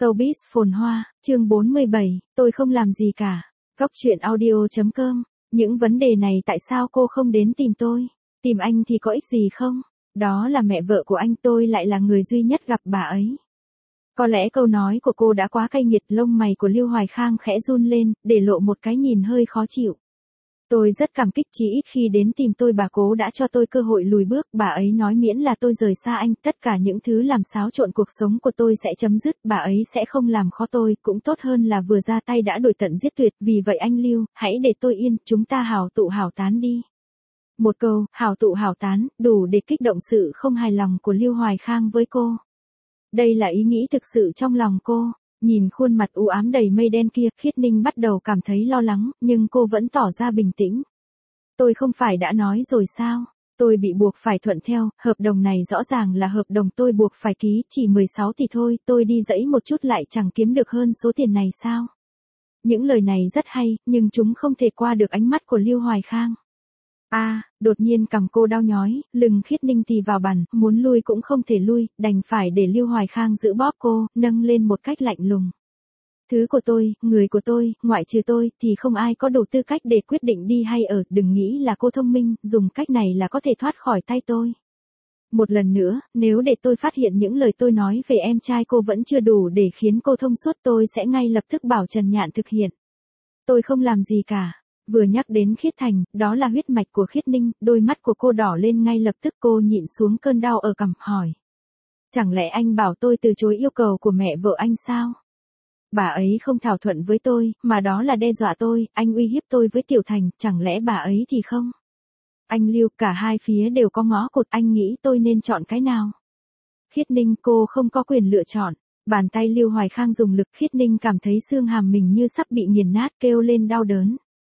Showbiz phồn hoa, chương 47, tôi không làm gì cả. Góc truyện audio.com. Những vấn đề này tại sao cô không đến tìm tôi? Tìm anh thì có ích gì không? Đó là mẹ vợ của anh, tôi lại là người duy nhất gặp bà ấy. Có lẽ câu nói của cô đã quá cay nghiệt, lông mày của Lưu Hoài Khang khẽ run lên, để lộ một cái nhìn hơi khó chịu. Tôi rất cảm kích, chí ít khi đến tìm tôi bà cố đã cho tôi cơ hội lùi bước, bà ấy nói miễn là tôi rời xa anh, tất cả những thứ làm xáo trộn cuộc sống của tôi sẽ chấm dứt, bà ấy sẽ không làm khó tôi, cũng tốt hơn là vừa ra tay đã đuổi tận giết tuyệt, vì vậy anh Lưu, hãy để tôi yên, chúng ta hảo tụ hảo tán đi. Một câu, hảo tụ hảo tán, đủ để kích động sự không hài lòng của Lưu Hoài Khang với cô. Đây là ý nghĩ thực sự trong lòng cô. Nhìn khuôn mặt u ám đầy mây đen kia, Khiết Ninh bắt đầu cảm thấy lo lắng, nhưng cô vẫn tỏ ra bình tĩnh. Tôi không phải đã nói rồi sao? Tôi bị buộc phải thuận theo, hợp đồng này rõ ràng là hợp đồng tôi buộc phải ký, chỉ 16 thì thôi, tôi đi dẫy một chút lại chẳng kiếm được hơn số tiền này sao? Những lời này rất hay, nhưng chúng không thể qua được ánh mắt của Lưu Hoài Khang. Đột nhiên cằm cô đau nhói, lưng Khiết Ninh tì vào bàn, muốn lui cũng không thể lui, đành phải để Lưu Hoài Khang giữ bóp cô, nâng lên một cách lạnh lùng. Thứ của tôi, người của tôi, ngoại trừ tôi, thì không ai có đủ tư cách để quyết định đi hay ở, đừng nghĩ là cô thông minh, dùng cách này là có thể thoát khỏi tay tôi. Một lần nữa, nếu để tôi phát hiện những lời tôi nói về em trai cô vẫn chưa đủ để khiến cô thông suốt, tôi sẽ ngay lập tức bảo Trần Nhạn thực hiện. Tôi không làm gì cả. Vừa nhắc đến Khiết Thành, đó là huyết mạch của Khiết Ninh, đôi mắt của cô đỏ lên ngay lập tức, cô nhịn xuống cơn đau ở cằm, hỏi. Chẳng lẽ anh bảo tôi từ chối yêu cầu của mẹ vợ anh sao? Bà ấy không thảo thuận với tôi, mà đó là đe dọa tôi, anh uy hiếp tôi với Tiểu Thành, chẳng lẽ bà ấy thì không? Anh Lưu, cả hai phía đều có ngõ cụt, anh nghĩ tôi nên chọn cái nào? Khiết Ninh, cô không có quyền lựa chọn. Bàn tay Lưu Hoài Khang dùng lực, Khiết Ninh cảm thấy xương hàm mình như sắp bị nghiền nát, kêu lên đau đớn.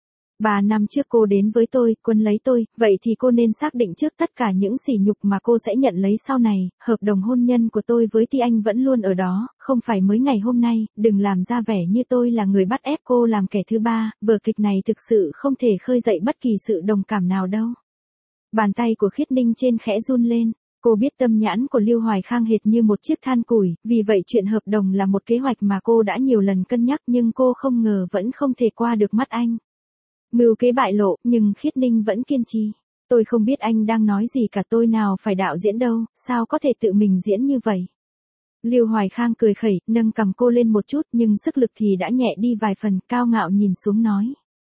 3 năm trước cô đến với tôi, quân lấy tôi, vậy thì cô nên xác định trước tất cả những sỉ nhục mà cô sẽ nhận lấy sau này, hợp đồng hôn nhân của tôi với Ti Anh vẫn luôn ở đó, không phải mới ngày hôm nay, đừng làm ra vẻ như tôi là người bắt ép cô làm kẻ thứ ba, vở kịch này thực sự không thể khơi dậy bất kỳ sự đồng cảm nào đâu. Bàn tay của Khiết Ninh trên khẽ run lên, cô biết tâm nhãn của Lưu Hoài Khang hệt như một chiếc than củi, vì vậy chuyện hợp đồng là một kế hoạch mà cô đã nhiều lần cân nhắc nhưng cô không ngờ vẫn không thể qua được mắt anh. Mưu kế bại lộ, nhưng Khiết Ninh vẫn kiên trì. Tôi không biết anh đang nói gì cả, tôi nào phải đạo diễn đâu, sao có thể tự mình diễn như vậy? Lưu Hoài Khang cười khẩy, nâng cầm cô lên một chút nhưng sức lực thì đã nhẹ đi vài phần, cao ngạo nhìn xuống nói.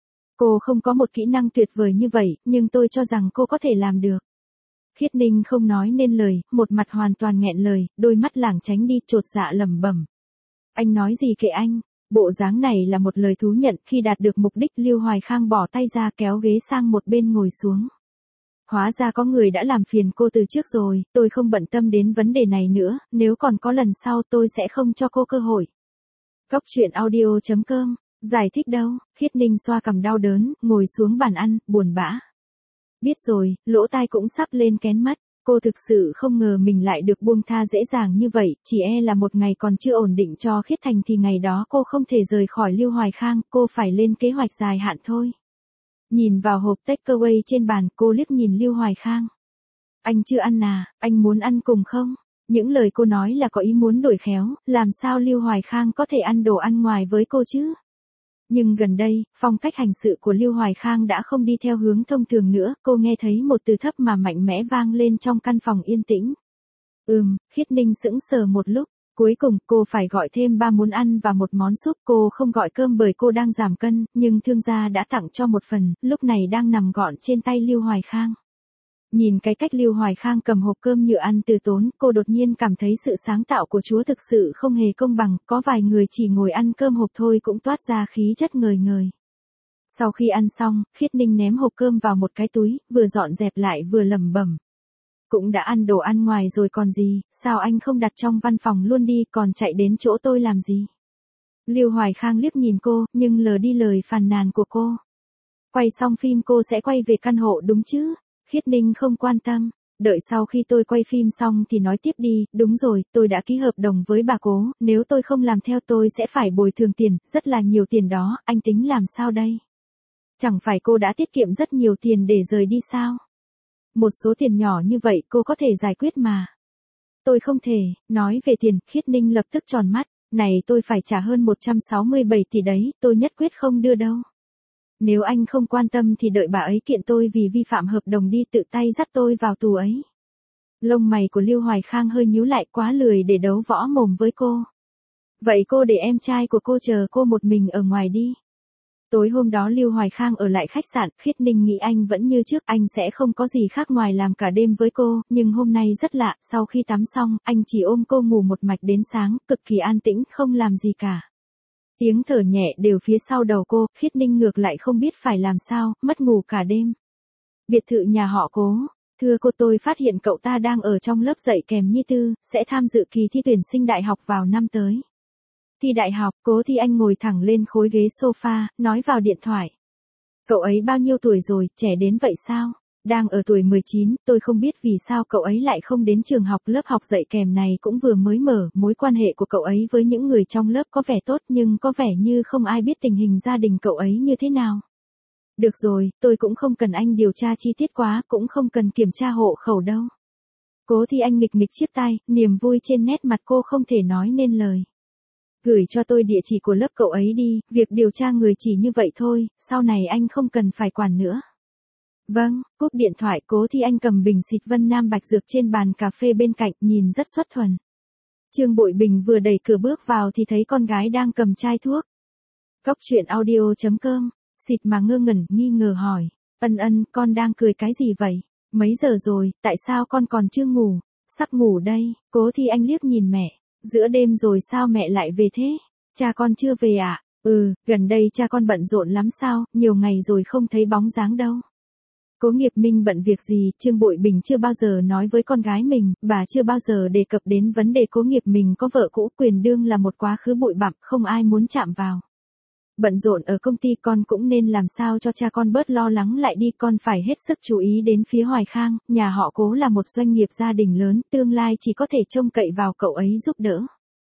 Cô không có một kỹ năng tuyệt vời như vậy, nhưng tôi cho rằng cô có thể làm được. Khiết Ninh không nói nên lời, một mặt hoàn toàn nghẹn lời, đôi mắt lảng tránh đi, chột dạ lẩm bẩm. Anh nói gì kệ anh? Bộ dáng này là một lời thú nhận, khi đạt được mục đích Lưu Hoài Khang bỏ tay ra kéo ghế sang một bên ngồi xuống. Hóa ra có người đã làm phiền cô từ trước rồi, tôi không bận tâm đến vấn đề này nữa, nếu còn có lần sau tôi sẽ không cho cô cơ hội. Góc truyện audio.com, giải thích đâu, Khiết Ninh xoa cằm đau đớn, ngồi xuống bàn ăn, buồn bã. Biết rồi, lỗ tai cũng sắp lên kén mắt. Cô thực sự không ngờ mình lại được buông tha dễ dàng như vậy, chỉ e là một ngày còn chưa ổn định cho Khiết Thành thì ngày đó cô không thể rời khỏi Lưu Hoài Khang, cô phải lên kế hoạch dài hạn thôi. Nhìn vào hộp takeaway trên bàn, cô liếc nhìn Lưu Hoài Khang. Anh chưa ăn à, anh muốn ăn cùng không? Những lời cô nói là có ý muốn đổi khéo, làm sao Lưu Hoài Khang có thể ăn đồ ăn ngoài với cô chứ? Nhưng gần đây, phong cách hành sự của Lưu Hoài Khang đã không đi theo hướng thông thường nữa, cô nghe thấy một từ thấp mà mạnh mẽ vang lên trong căn phòng yên tĩnh. Khiết Ninh sững sờ một lúc, cuối cùng cô phải gọi thêm 3 món ăn và một món súp, cô không gọi cơm bởi cô đang giảm cân, nhưng thương gia đã tặng cho một phần, lúc này đang nằm gọn trên tay Lưu Hoài Khang. Nhìn cái cách Lưu Hoài Khang cầm hộp cơm nhựa ăn từ tốn, cô đột nhiên cảm thấy sự sáng tạo của Chúa thực sự không hề công bằng, có vài người chỉ ngồi ăn cơm hộp thôi cũng toát ra khí chất ngời ngời. Sau khi ăn xong, Khiết Ninh ném hộp cơm vào một cái túi, vừa dọn dẹp lại vừa lẩm bẩm. Cũng đã ăn đồ ăn ngoài rồi còn gì, sao anh không đặt trong văn phòng luôn đi, còn chạy đến chỗ tôi làm gì? Lưu Hoài Khang liếc nhìn cô, nhưng lờ đi lời phàn nàn của cô. Quay xong phim cô sẽ quay về căn hộ đúng chứ? Khiết Ninh không quan tâm, đợi sau khi tôi quay phim xong thì nói tiếp đi, đúng rồi, tôi đã ký hợp đồng với bà cố, nếu tôi không làm theo tôi sẽ phải bồi thường tiền, rất là nhiều tiền đó, anh tính làm sao đây? Chẳng phải cô đã tiết kiệm rất nhiều tiền để rời đi sao? Một số tiền nhỏ như vậy cô có thể giải quyết mà. Tôi không thể, nói về tiền, Khiết Ninh lập tức tròn mắt, Này tôi phải trả hơn 167 tỷ đấy, tôi nhất quyết không đưa đâu. Nếu anh không quan tâm thì đợi bà ấy kiện tôi vì vi phạm hợp đồng đi, tự tay dắt tôi vào tù ấy. Lông mày của Lưu Hoài Khang hơi nhíu lại, quá lười để đấu võ mồm với cô. Vậy cô để em trai của cô chờ cô một mình ở ngoài đi. Tối hôm đó Lưu Hoài Khang ở lại khách sạn, Khiết Ninh nghĩ anh vẫn như trước, anh sẽ không có gì khác ngoài làm cả đêm với cô, nhưng hôm nay rất lạ, sau khi tắm xong, anh chỉ ôm cô ngủ một mạch đến sáng, cực kỳ an tĩnh, không làm gì cả. Tiếng thở nhẹ đều phía sau đầu cô, Khiết Ninh ngược lại không biết phải làm sao, mất ngủ cả đêm. Biệt thự nhà họ Cố, thưa cô, tôi phát hiện cậu ta đang ở trong lớp dạy kèm Nhi Tư, sẽ tham dự kỳ thi tuyển sinh đại học vào năm tới. Thi đại học, Cố Thi Anh ngồi thẳng lên khối ghế sofa, nói vào điện thoại. Cậu ấy bao nhiêu tuổi rồi, trẻ đến vậy sao? Đang ở tuổi 19, tôi không biết vì sao cậu ấy lại không đến trường học, lớp học dạy kèm này cũng vừa mới mở, mối quan hệ của cậu ấy với những người trong lớp có vẻ tốt nhưng có vẻ như không ai biết tình hình gia đình cậu ấy như thế nào. Được rồi, tôi cũng không cần anh điều tra chi tiết quá, cũng không cần kiểm tra hộ khẩu đâu. Cố Thi Anh nghịch nghịch chiếc tai, niềm vui trên nét mặt cô không thể nói nên lời. Gửi cho tôi địa chỉ của lớp cậu ấy đi, việc điều tra người chỉ như vậy thôi, sau này anh không cần phải quản nữa. Vâng, cúp điện thoại. Cố Thi Anh cầm bình xịt Vân Nam Bạch Dược trên bàn cà phê bên cạnh, nhìn rất xuất thuần. Trương Bội Bình vừa đẩy cửa bước vào thì thấy con gái đang cầm chai thuốc. Cóc truyện audio.com, xịt mà ngơ ngẩn, nghi ngờ hỏi. Ân, con đang cười cái gì vậy? Mấy giờ rồi, tại sao con còn chưa ngủ? Sắp ngủ đây. Cố Thi Anh liếc nhìn mẹ. Giữa đêm rồi sao mẹ lại về thế? Cha con chưa về à? Gần đây cha con bận rộn lắm sao, nhiều ngày rồi không thấy bóng dáng đâu. Cố Nghiệp Minh bận việc gì, Trương Bội Bình chưa bao giờ nói với con gái mình, bà chưa bao giờ đề cập đến vấn đề Cố Nghiệp Minh có vợ cũ, quyền đương là một quá khứ bụi bặm, không ai muốn chạm vào. Bận rộn ở công ty, con cũng nên làm sao cho cha con bớt lo lắng lại đi, con phải hết sức chú ý đến phía Hoài Khang, nhà họ Cố là một doanh nghiệp gia đình lớn, tương lai chỉ có thể trông cậy vào cậu ấy giúp đỡ.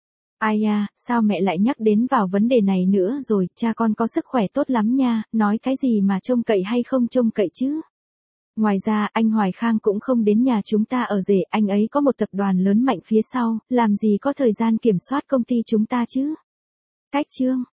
Ai à, sao mẹ lại nhắc đến vào vấn đề này nữa rồi, cha con có sức khỏe tốt lắm nha, nói cái gì mà trông cậy hay không trông cậy chứ. Ngoài ra, anh Hoài Khang cũng không đến nhà chúng ta ở rể, anh ấy có một tập đoàn lớn mạnh phía sau, làm gì có thời gian kiểm soát công ty chúng ta chứ. Cách chương